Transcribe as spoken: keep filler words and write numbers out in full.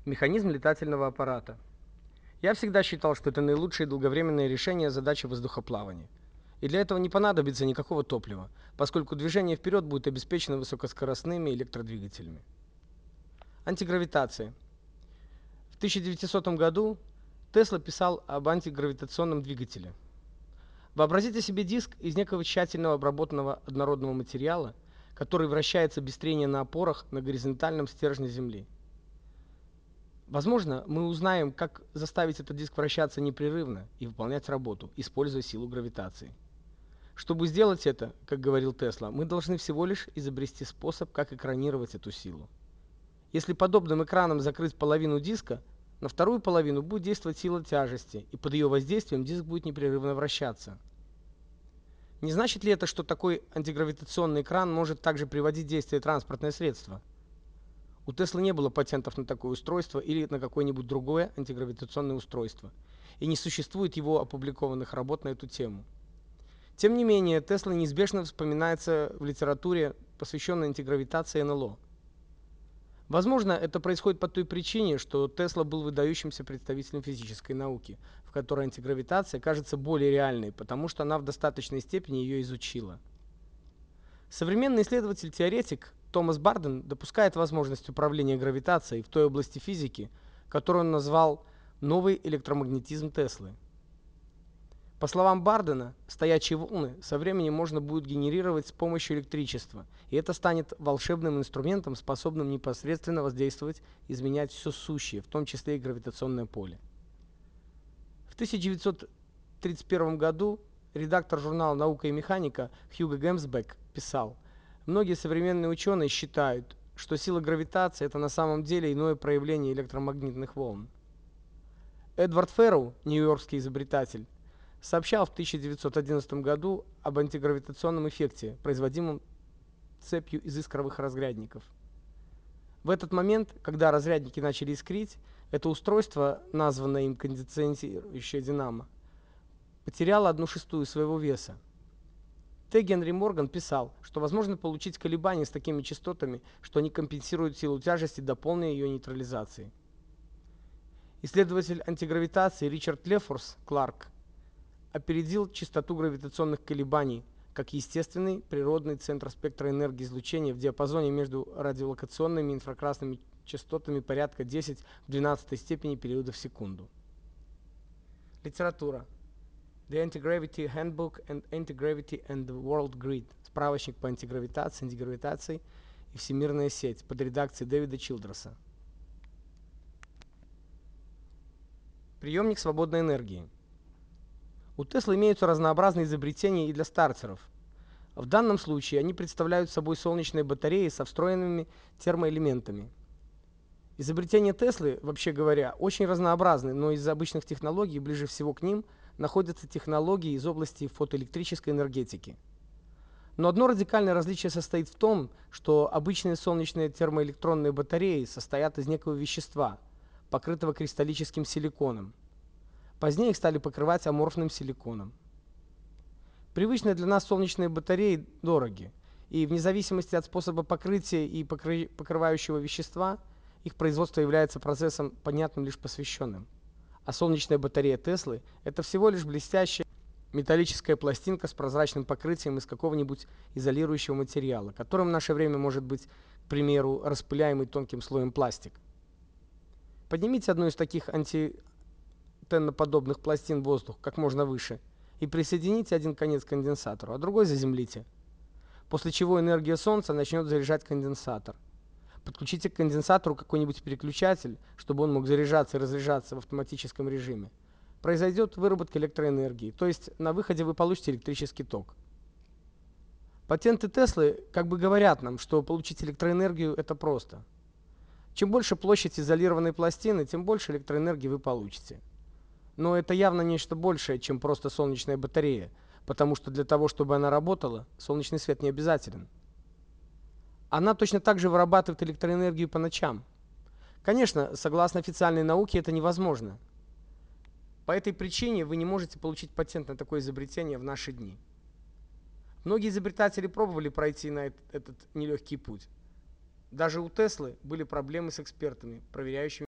Механизм летательного аппарата. Я всегда считал, что это наилучшее долговременное решение задачи воздухоплавания. И для этого не понадобится никакого топлива, поскольку движение вперед будет обеспечено высокоскоростными электродвигателями. Антигравитация. В тысяча девятисотом году Тесла писал об антигравитационном двигателе. Вообразите себе диск из некого тщательно обработанного однородного материала, который вращается без трения на опорах на горизонтальном стержне Земли. Возможно, мы узнаем, как заставить этот диск вращаться непрерывно и выполнять работу, используя силу гравитации. Чтобы сделать это, как говорил Тесла, мы должны всего лишь изобрести способ, как экранировать эту силу. Если подобным экраном закрыть половину диска, на вторую половину будет действовать сила тяжести, и под ее воздействием диск будет непрерывно вращаться. Не значит ли это, что такой антигравитационный экран может также приводить в действие транспортное средство? У Теслы не было патентов на такое устройство или на какое-нибудь другое антигравитационное устройство, и не существует его опубликованных работ на эту тему. Тем не менее, Тесла неизбежно вспоминается в литературе, посвященной антигравитации и эн эл о. Возможно, это происходит по той причине, что Тесла был выдающимся представителем физической науки, в которой антигравитация кажется более реальной, потому что она в достаточной степени ее изучила. Современный исследователь-теоретик Томас Барден допускает возможность управления гравитацией в той области физики, которую он назвал новый электромагнетизм Теслы. По словам Бардена, стоячие волны со временем можно будет генерировать с помощью электричества, и это станет волшебным инструментом, способным непосредственно воздействовать и изменять все сущее, в том числе и гравитационное поле. В тысяча девятьсот тридцать первом году редактор журнала «Наука и механика» Хьюго Гемсбек писал: «Многие современные ученые считают, что сила гравитации – это на самом деле иное проявление электромагнитных волн». Эдвард Ферроу, нью-йоркский изобретатель, сообщал в тысяча девятьсот одиннадцатом году об антигравитационном эффекте, производимом цепью из искровых разрядников. В этот момент, когда разрядники начали искрить, это устройство, названное им конденсирующее динамо, потеряло одну шестую своего веса. Т. Генри Морган писал, что возможно получить колебания с такими частотами, что они компенсируют силу тяжести до полной ее нейтрализации. Исследователь антигравитации Ричард Лефорс Кларк опередил частоту гравитационных колебаний как естественный природный центр спектра энергии излучения в диапазоне между радиолокационными и инфракрасными частотами порядка десять в двенадцатой степени периодов в секунду. Литература. The Anti-Gravity Handbook and Anti-Gravity and the World Grid. Справочник по антигравитации, антигравитации и всемирная сеть под редакцией Дэвида Чилдерса. Приемник свободной энергии. У Теслы имеются разнообразные изобретения и для стартеров. В данном случае они представляют собой солнечные батареи со встроенными термоэлементами. Изобретения Теслы, вообще говоря, очень разнообразны, но из обычных технологий ближе всего к ним находятся технологии из области фотоэлектрической энергетики. Но одно радикальное различие состоит в том, что обычные солнечные термоэлектронные батареи состоят из некого вещества, покрытого кристаллическим силиконом. Позднее их стали покрывать аморфным силиконом. Привычные для нас солнечные батареи дороги, и вне зависимости от способа покрытия и покры... покрывающего вещества, их производство является процессом, понятным лишь посвященным. А солнечная батарея Теслы – это всего лишь блестящая металлическая пластинка с прозрачным покрытием из какого-нибудь изолирующего материала, которым в наше время может быть, к примеру, распыляемый тонким слоем пластик. Поднимите одну из таких антитенноподобных пластин в воздух как можно выше и присоедините один конец к конденсатору, а другой заземлите. После чего энергия солнца начнет заряжать конденсатор. Подключите к конденсатору какой-нибудь переключатель, чтобы он мог заряжаться и разряжаться в автоматическом режиме. Произойдет выработка электроэнергии, то есть на выходе вы получите электрический ток. Патенты Теслы как бы говорят нам, что получить электроэнергию это просто. Чем больше площадь изолированной пластины, тем больше электроэнергии вы получите. Но это явно нечто большее, чем просто солнечная батарея, потому что для того, чтобы она работала, солнечный свет не обязателен. Она точно так же вырабатывает электроэнергию по ночам. Конечно, согласно официальной науке это невозможно. По этой причине вы не можете получить патент на такое изобретение в наши дни. Многие изобретатели пробовали пройти на этот, этот нелегкий путь. Даже у Теслы были проблемы с экспертами, проверяющими